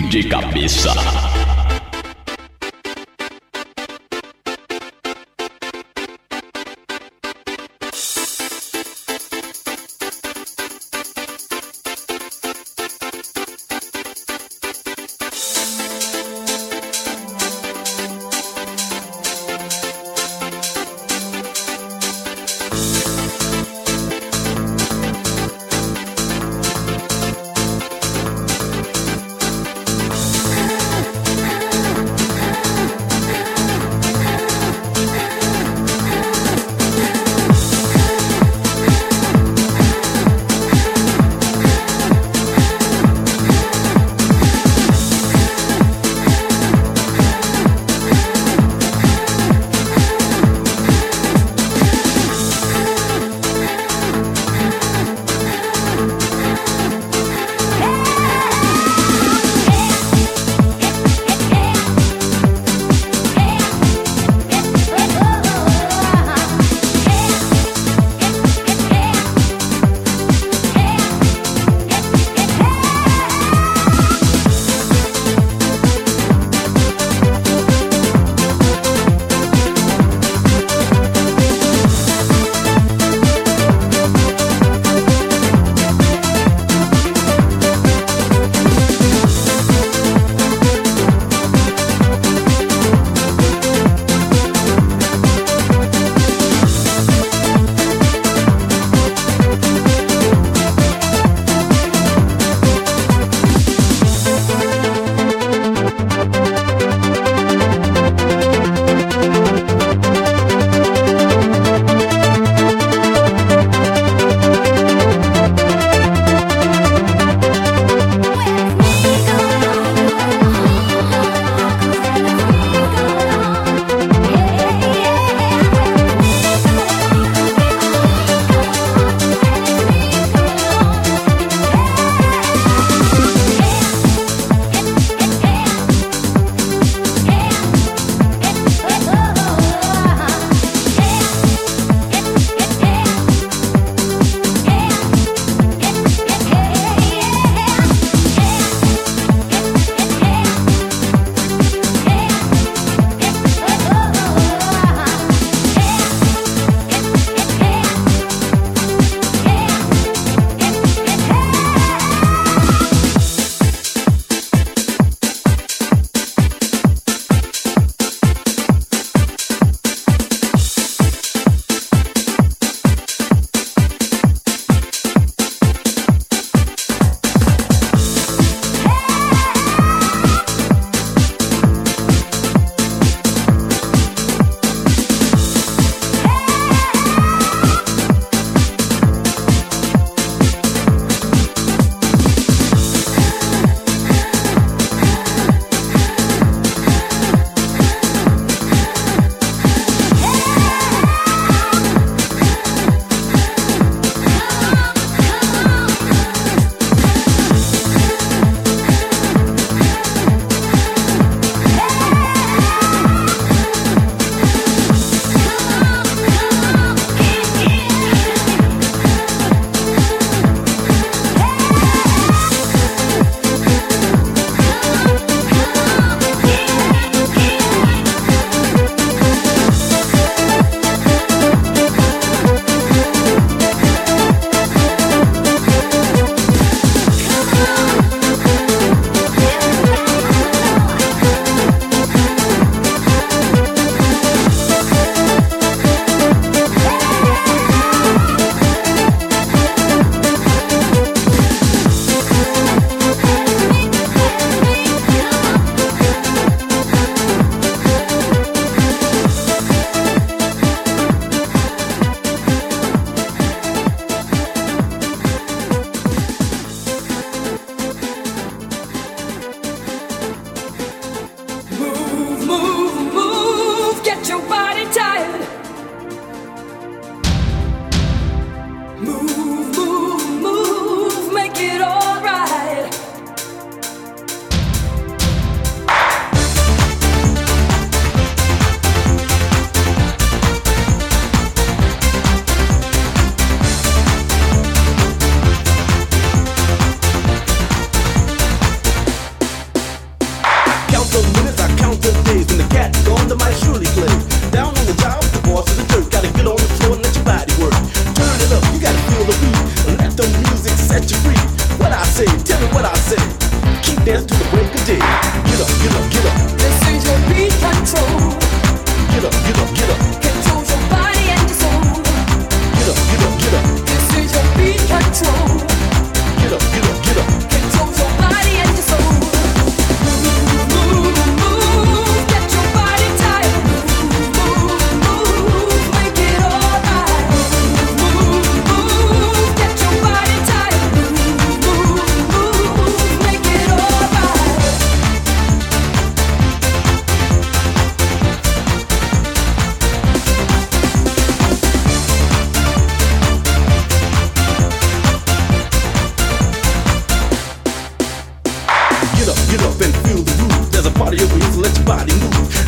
DJ Cabeça.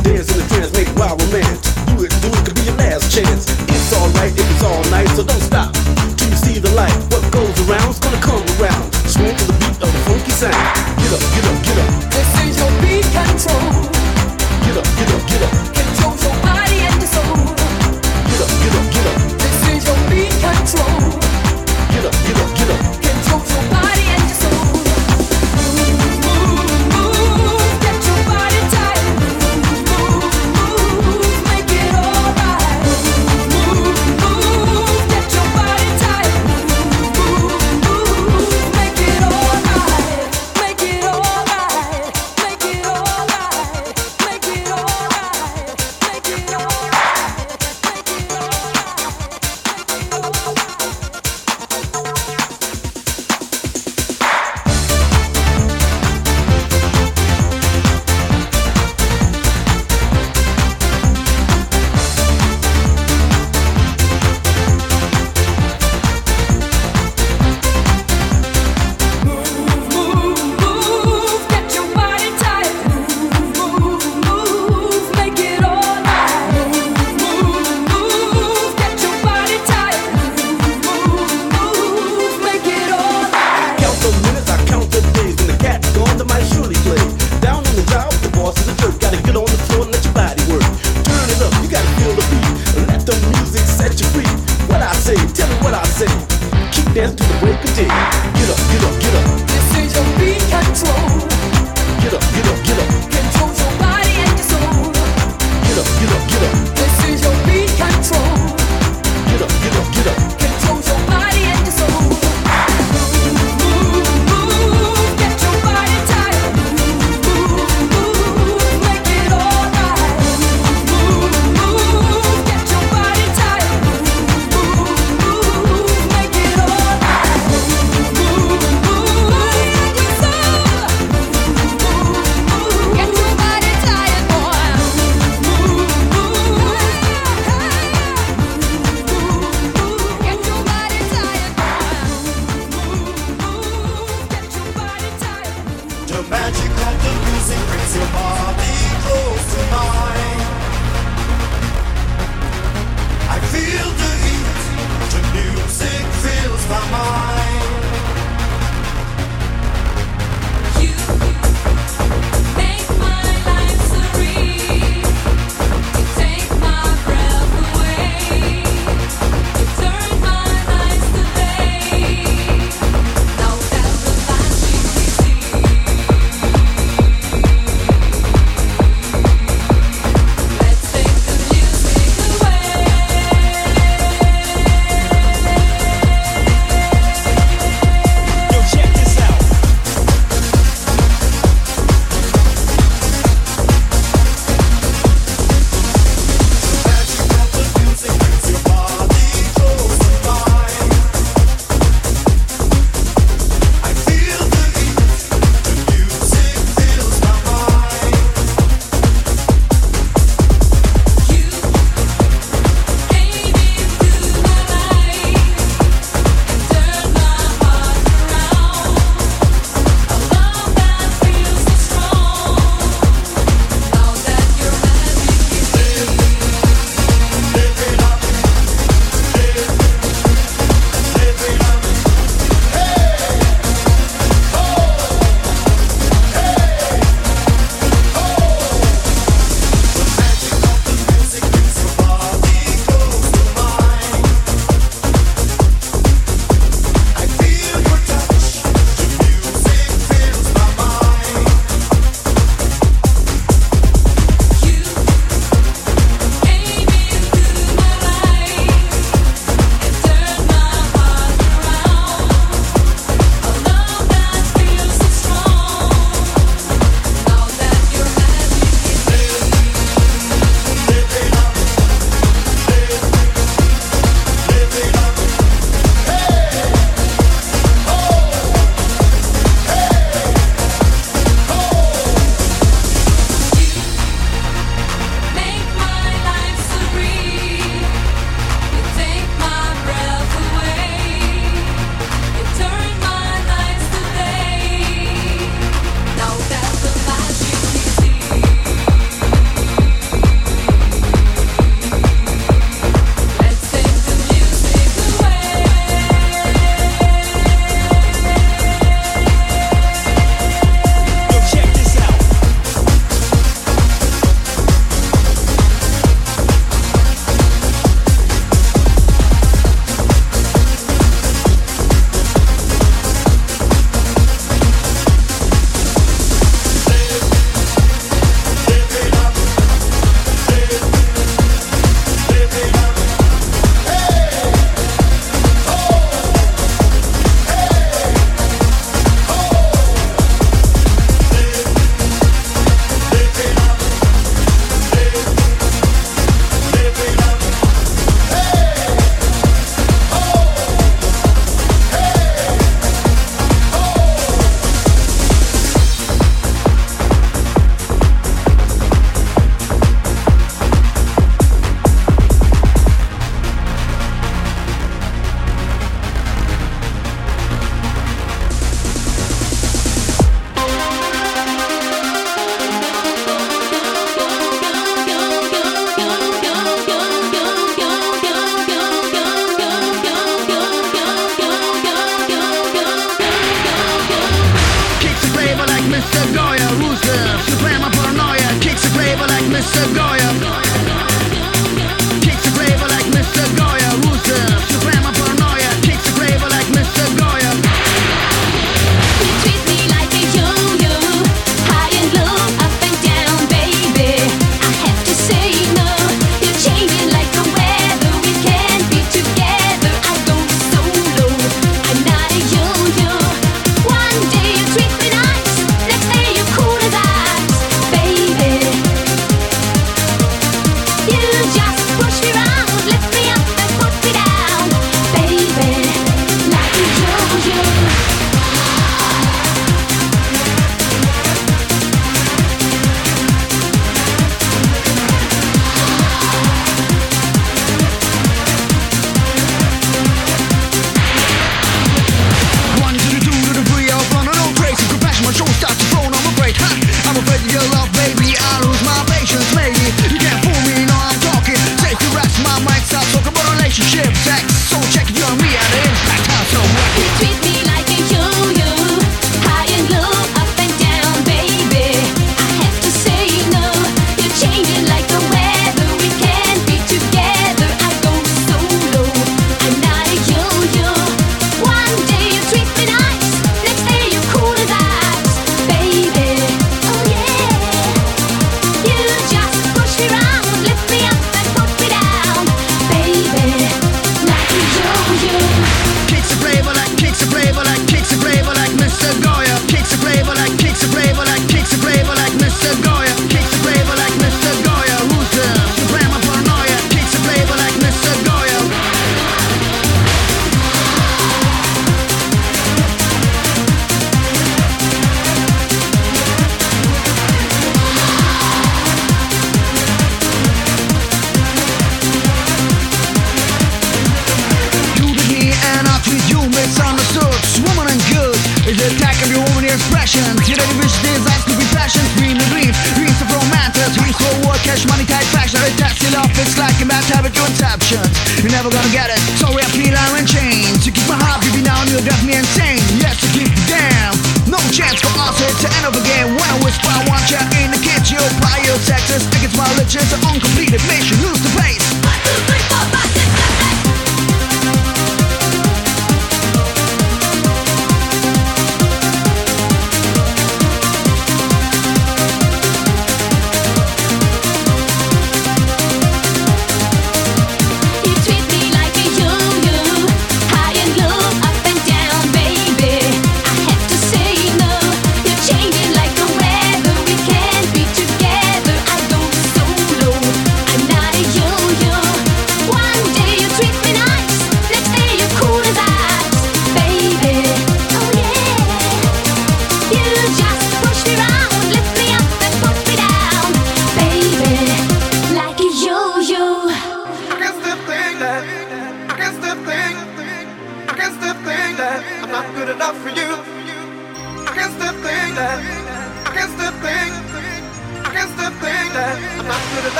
Dance in the trance, make wild romance. Do it, could be your last chance. It's alright if it's all night, so don't stop till you see the light. What goes around's gonna come around. Swing to the beat of the funky sound. Get up, get up, get up. This is your beat control. Get up, get up, get up. Control your body and your soul. Get up, get up, get up. This is your beat control. Get up, get up, get up. Control your body and your soul. Move, move, move. Get your body tight. Move, move, move. Make it alright. Move, move. Get your body tight. Move, move. Make it alright. Make it alright. Make it alright. Make it alright. Make it alright. Dance to the break of day. Get up, get up, get up. This is your beat control. Get up, get up, get up. Control your body and your soul. Get up, get up, get up. This is your beat control. Get up, get up, get up. Control your body and your soul. Move, move, move. Get your body tight. Move, move. Make it alright. Move, move. Get your body tight. Move, move. Make it alright. Move,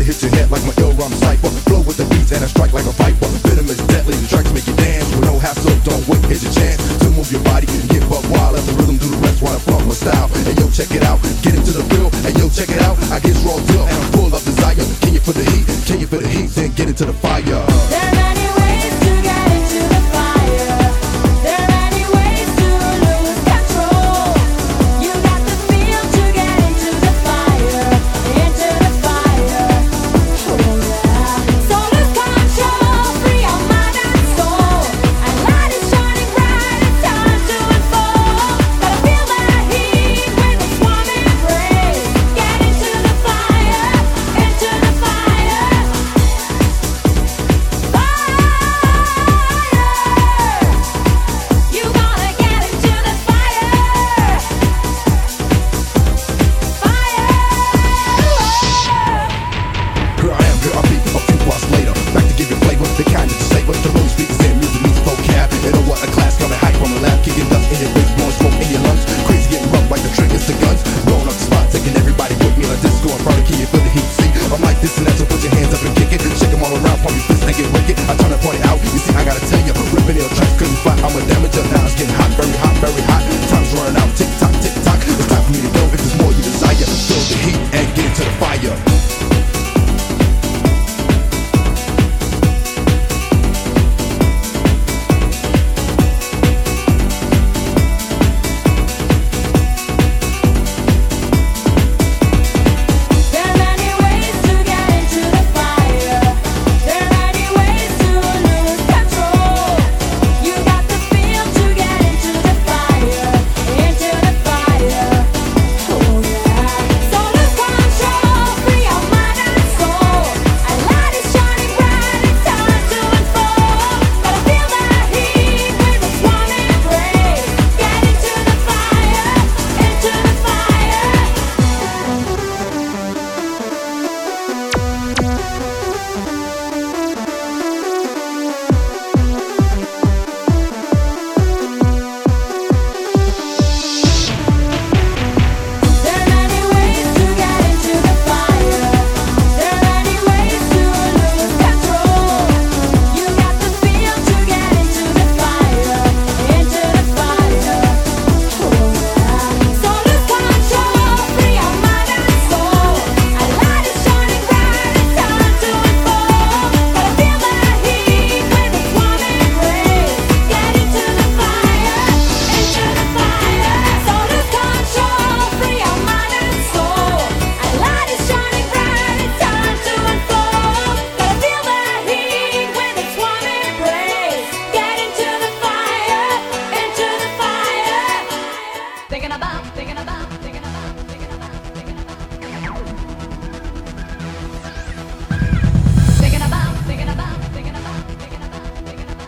to hit your head like my ill rum cipher. Flow with the beats and I strike like a viper. Venomous, deadly, the tracks make you dance with no hassle. Don't wait, here's your chance to move your body and get buck wild. Let the rhythm do the rest while I flaunt my style. And yo, check it out, get into the real. And yo, check it out, I get raw deal and I'm full of desire. Can you feel the heat? Can you feel the heat? Then get into the fire. There are many ways to get into the fire. There are many ways to lose control. You got the feel to get into the fire, into the fire. Oh yeah. So lose control, free your mind and soul. And light is shining bright, it's time to unfold. Gotta feel that heat with a warm embrace. Get into the fire, into the fire. You gotta get into the fire. Fire. Here I am, here I be, a few bars later. Back to give you flavor, the kind that you savor. The road speakers and music meets vocab. And oh, what a class coming high from the lab. Kicking dust in your face, blowing smoke in your lungs. Crazy getting rough like the triggers to guns. Blowing up the spot, taking everybody with me on a disco. I'm proud to keep you feel the heat, see? I'm like this and that, so put your hands up and kick it. Shake them all around, pump your fists and get wicked. I turn and point it out, you see, I gotta tell you. Ripping ill tracks, couldn't fight, I'm a damager. Now it's getting hot, very hot, very hot. Time's running out, tick tock, tick tock. It's time for me to go, if there's more you desire. Feel the heat and get into the fire. There are many ways to get into the fire. There are many ways to lose control. You got the feel to get into the fire, into the fire. Oh yeah. So lose control, free your mind and soul. And light is shining bright, it's time to unfold. Gotta feel that heat with a warm embrace. Get into the fire, into the fire. There are many ways to get into the fire. There are many ways to lose control. You got the feel to get into the fire, into the fire. Oh yeah. So lose control, free your mind and soul. And light is shining bright, it's time to unfold. Gotta feel that heat with a warm embrace. Get into the fire, into the fire. So lose control, free your mind and soul. And light is shining bright, it's time to unfold. Gotta feel that heat with its warm embrace. Get into the fire, into the fire. Thinking about, thinking about, thinking about, thinking about, thinking about. Thinking about, thinking about, thinking about, thinking about, thinking about.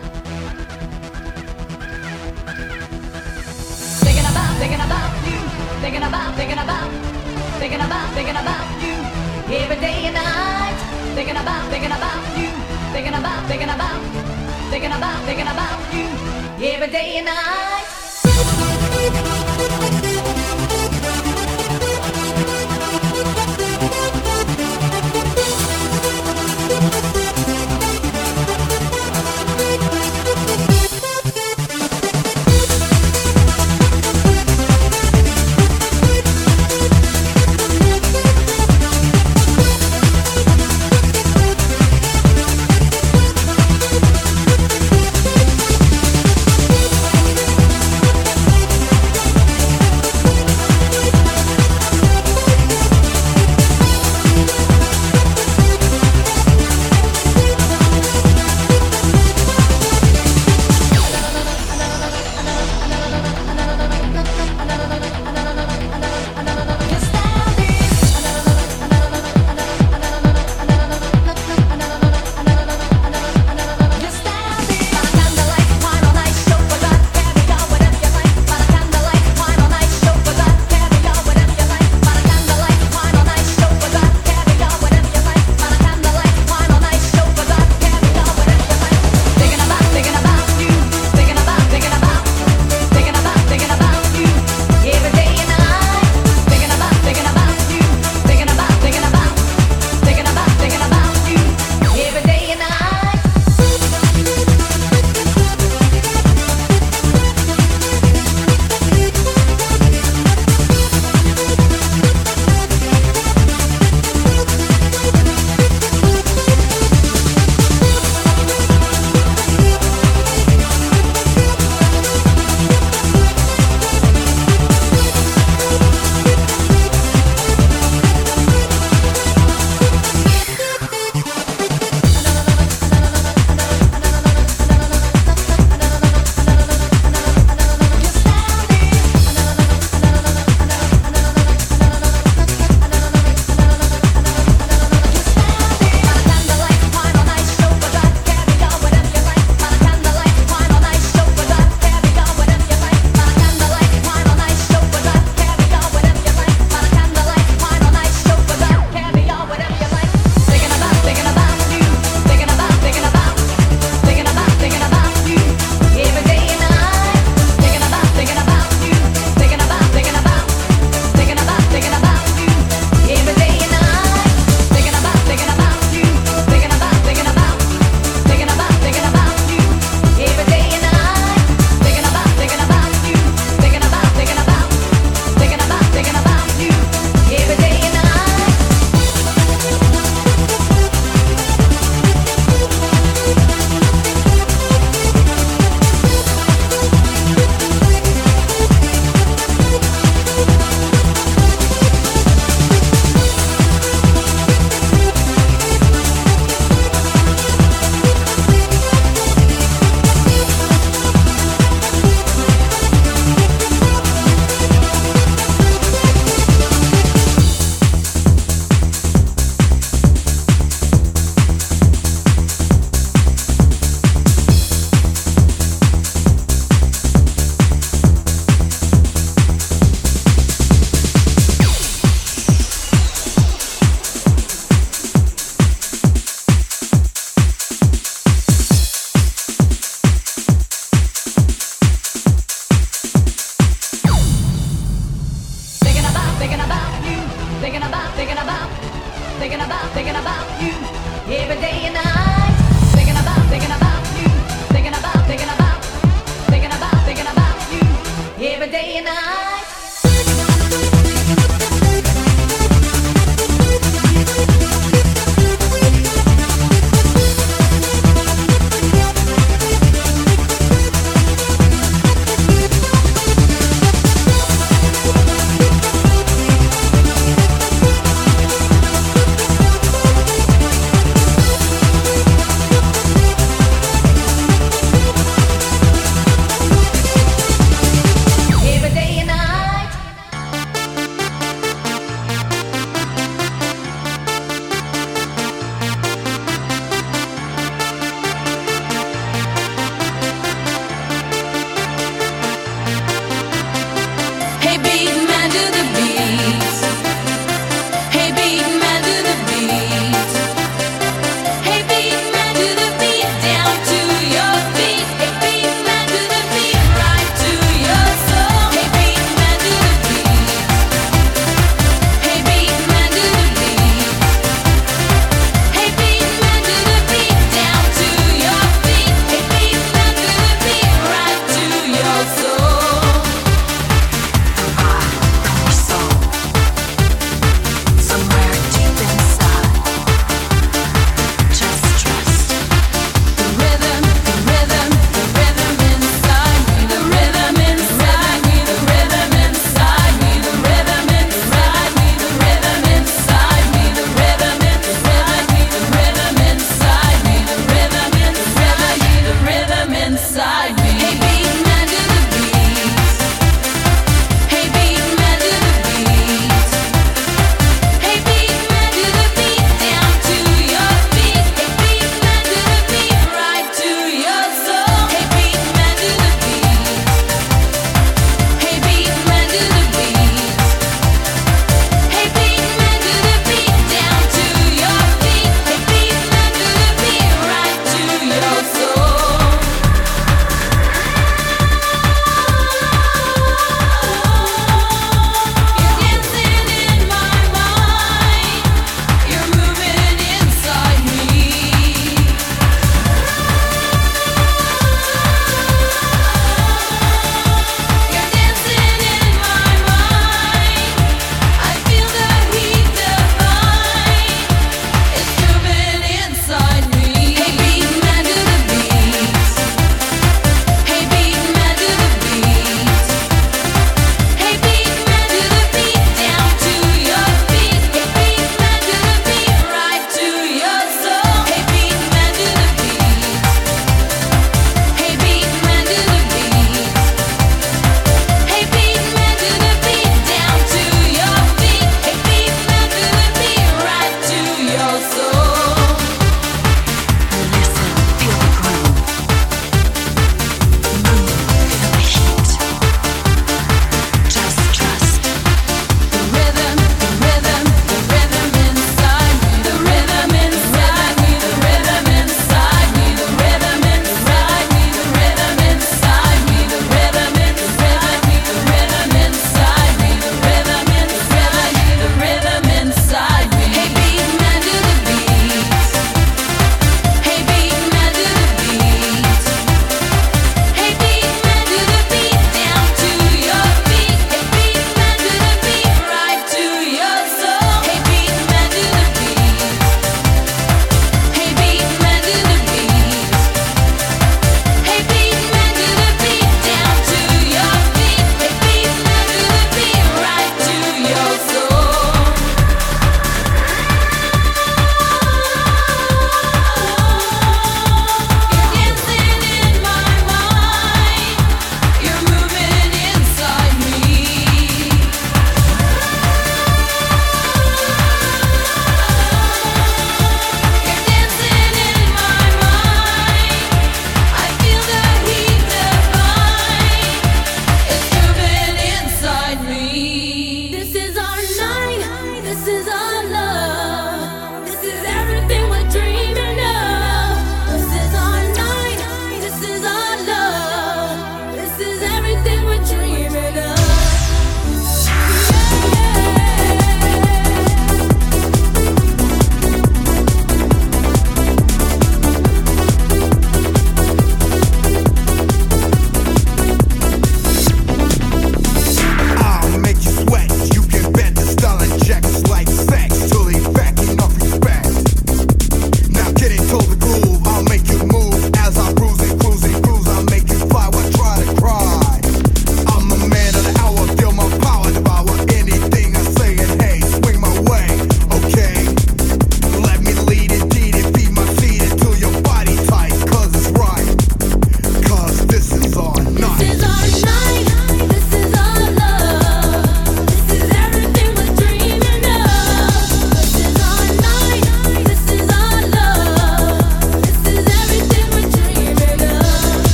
Thinking about, thinking about you. Thinking about, thinking about, thinking about, thinking about you. Every day and night. Thinking about you. Thinking about, thinking about, thinking about, thinking about you. Every day and night. thinking about you every day and night. Thinking about you, thinking about, thinking about you every day and night. Every day and night.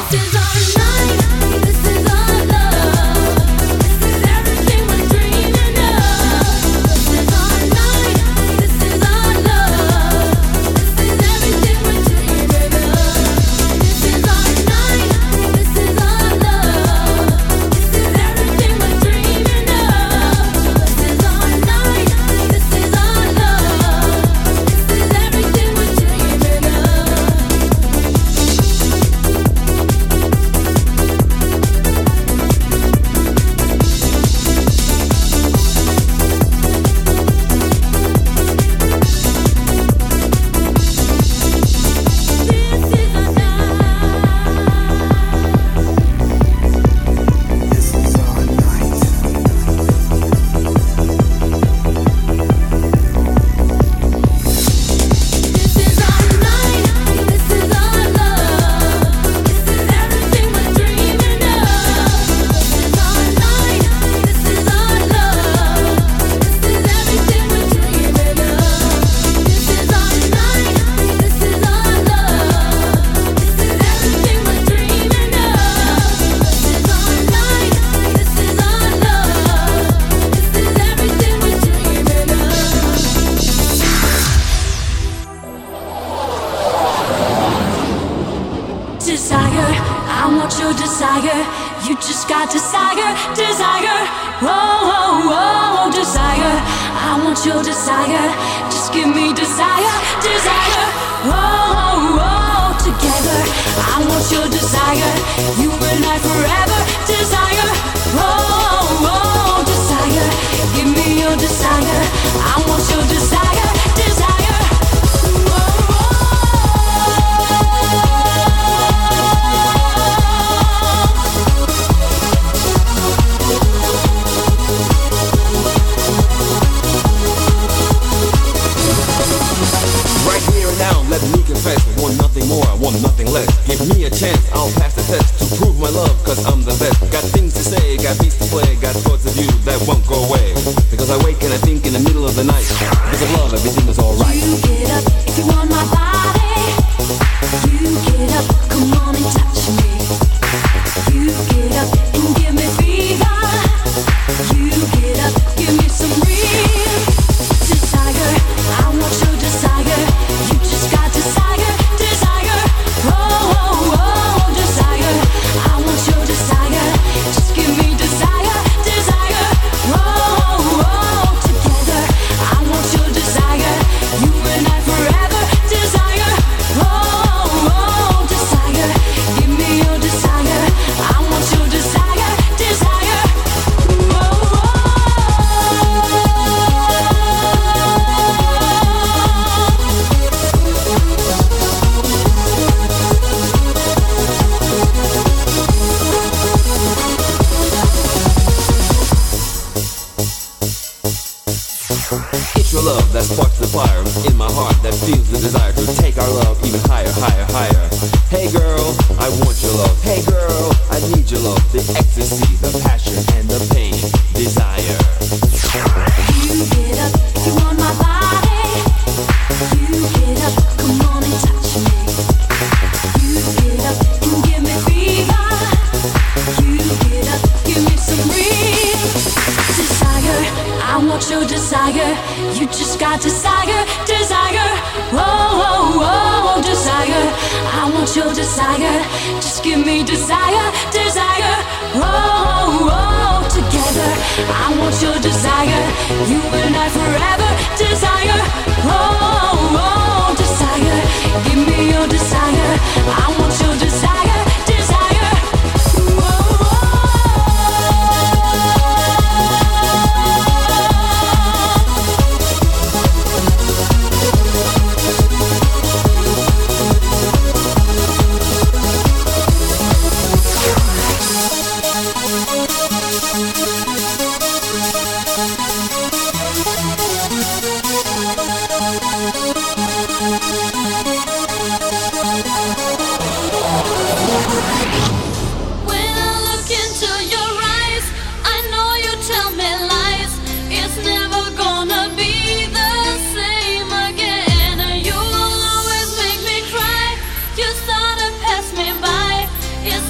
You sort of pass me by. It's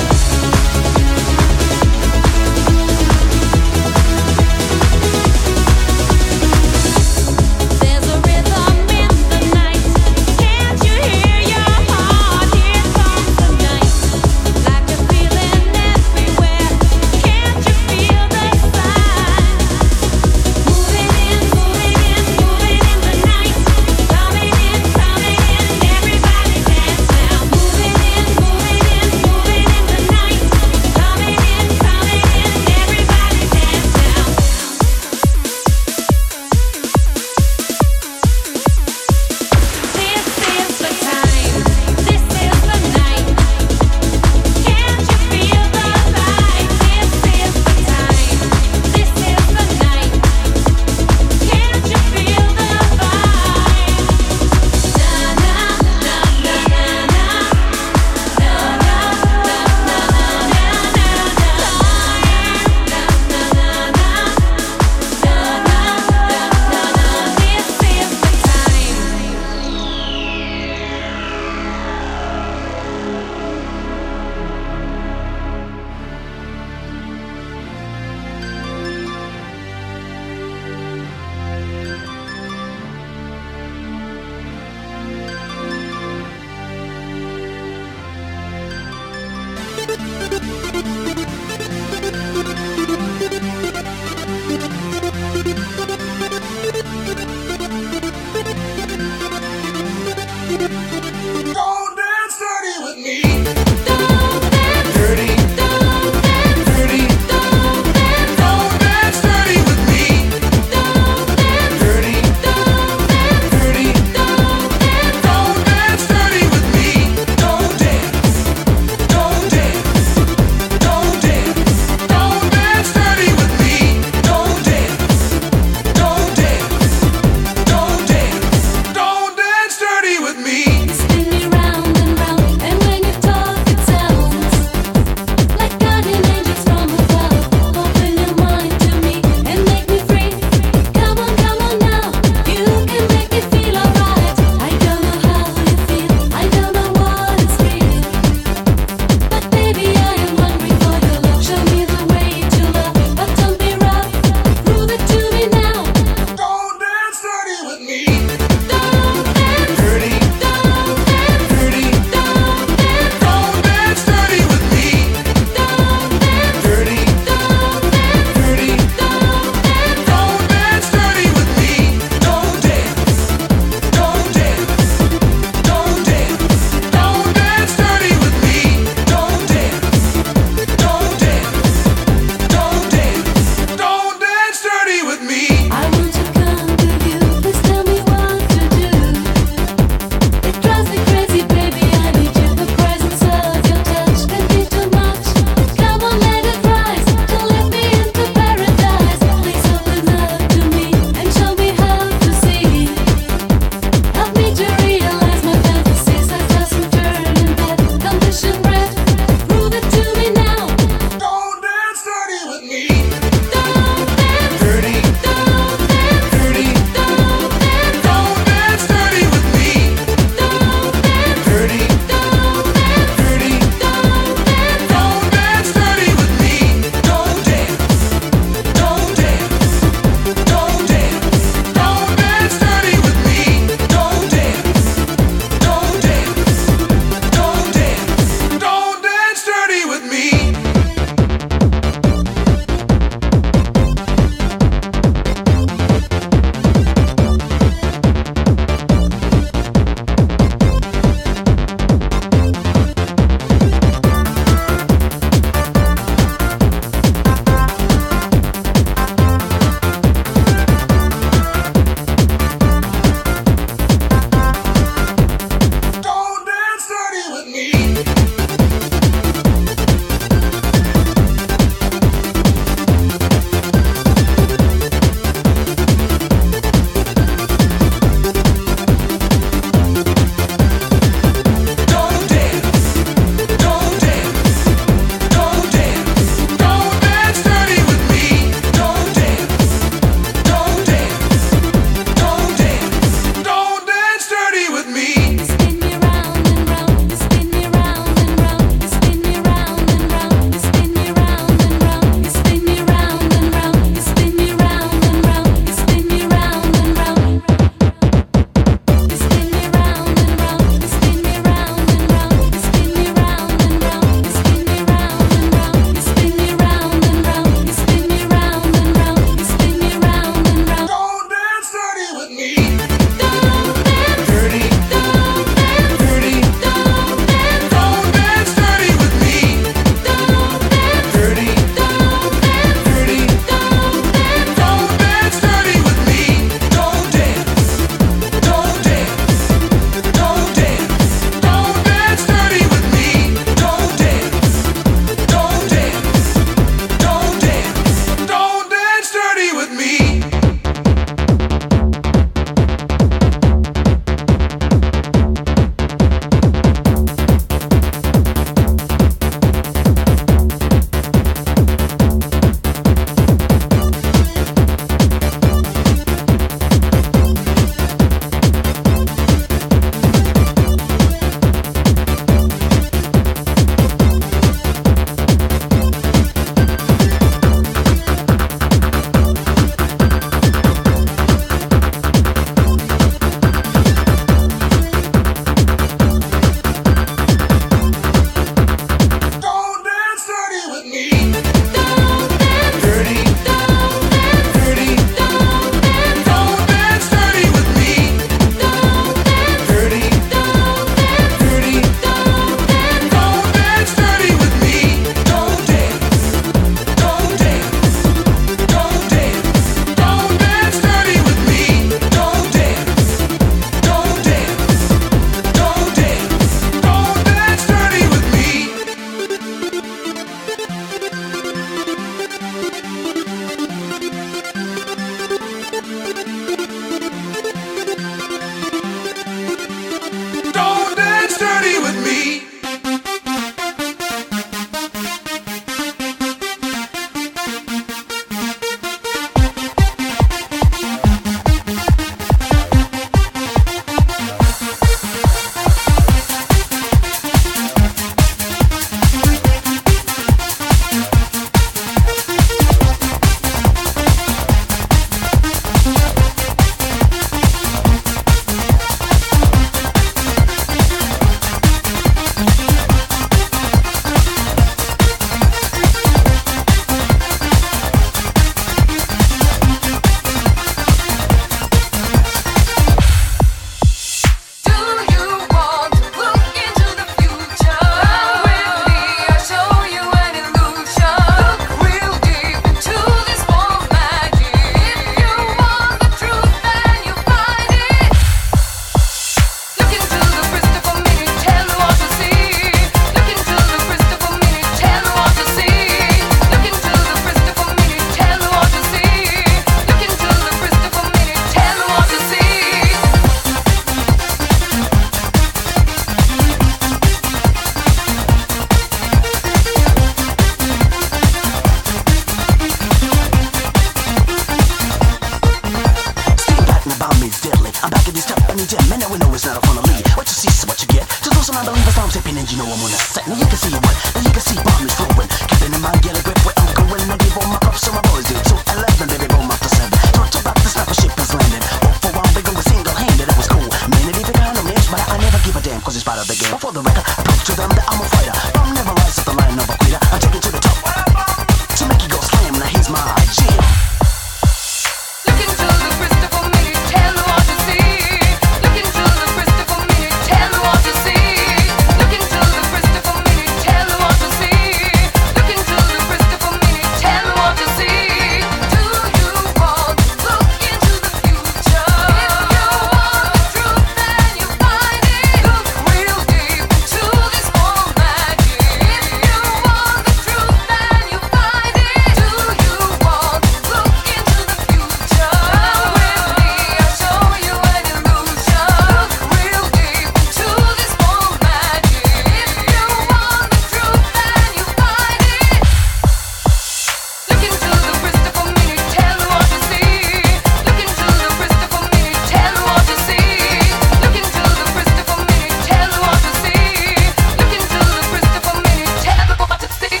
I'm back at this top, I need jam. Man, now we know it's not a fun to leave. What you see is what you get. Just lose some unbelievers, now I'm tipping, and you know I'm on that set. Now you can see what, now you can see bomb is flowing. Keeping in mind, get a grip where I'm going. I give all my props to my boys, dude. So 11, baby, boom, after 7. Talk about the sniper ship has landed. Walk for one, big with single-handed, that was cool. Man, it even got no names, but I never give a damn, cause it's part of the game. For the record, I prove to them that I'm a fighter. I'm never rise up the line of a quitter. I'm taking to the top. To make it go slam, now here's my jam. Look into the crystal for me, tell me what you see. Look into the crystal for me, tell me what you see. Look into the crystal for me, tell me what you see. Look into the crystal for me, tell me what you see. Do you want to look into the future? If you want the truth, then you find it. Look real deep into this whole magic. If you want the truth, then you find it. Do you want to look into the future? With me, I'll show you an illusion. Look real deep into this whole magic. If you want the truth, then you find it. Look into the crystal for me, tell me what you see. Look into the crystal for me, tell me what you see. Look into the crystal for me, tell me what you see. Look into the crystal for me, tell me what you see.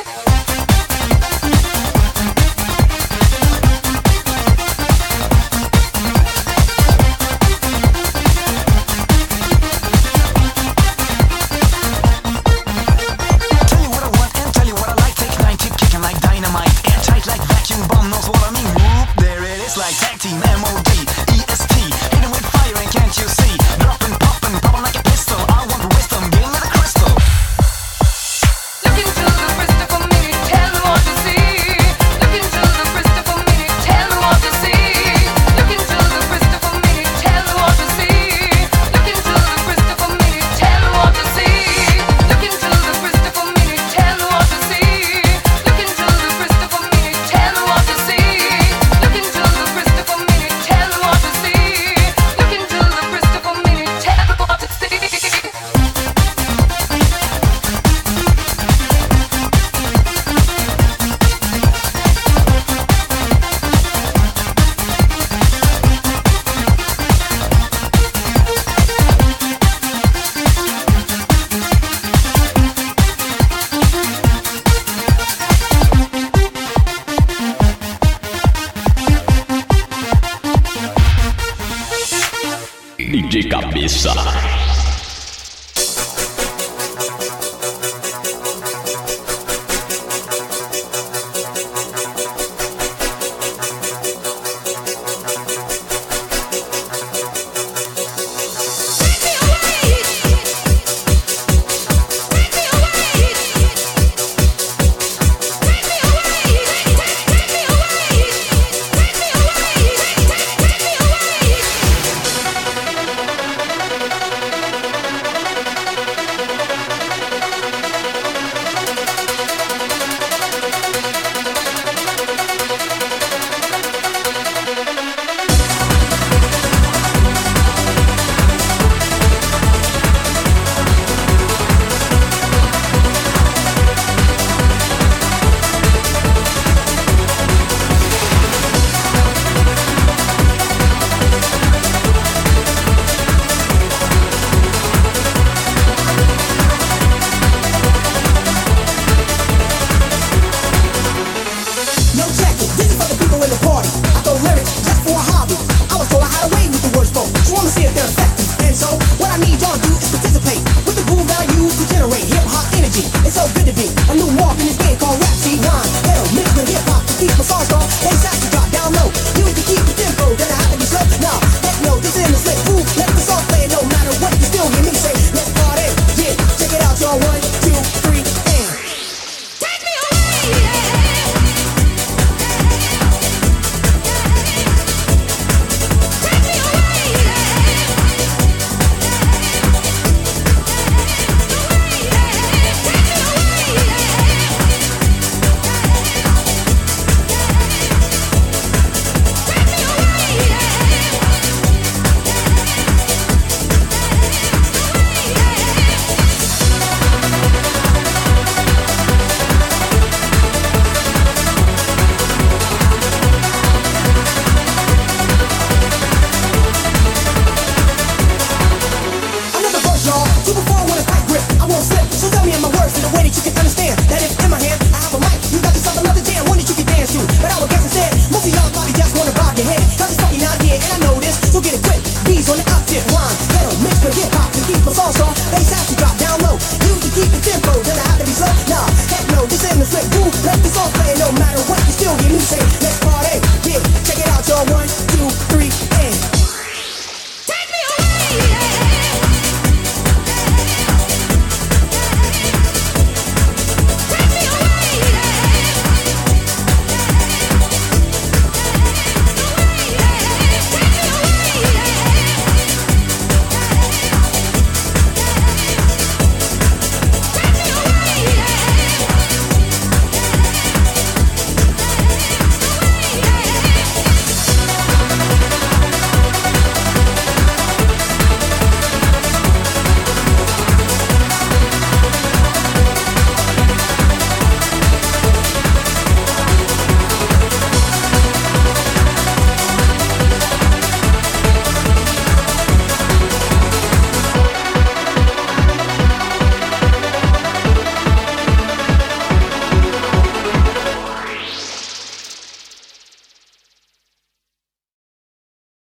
Tell you what I want and tell you what I like. Take 9, keep kicking like dynamite. Airtight like vacuum bomb, knows what I mean. Whoop, there it is like tag team, MOD, EST. Hitting with fire and can't you see? Dropping, popping, popping like a pistol. I want wisdom, give me the crystal. Look into the crystal for me, tell me what you see. Look into the crystal for me, tell me what you see. Look into the crystal for me, tell me what you see. Look into the crystal for me, tell me what you see. Look into the crystal for me, tell me what you see. Look into the crystal for me, tell me what you see. Look into the crystal for me, tell me what you see. Look into the crystal for me, tell me what you see. DJ Cabeça.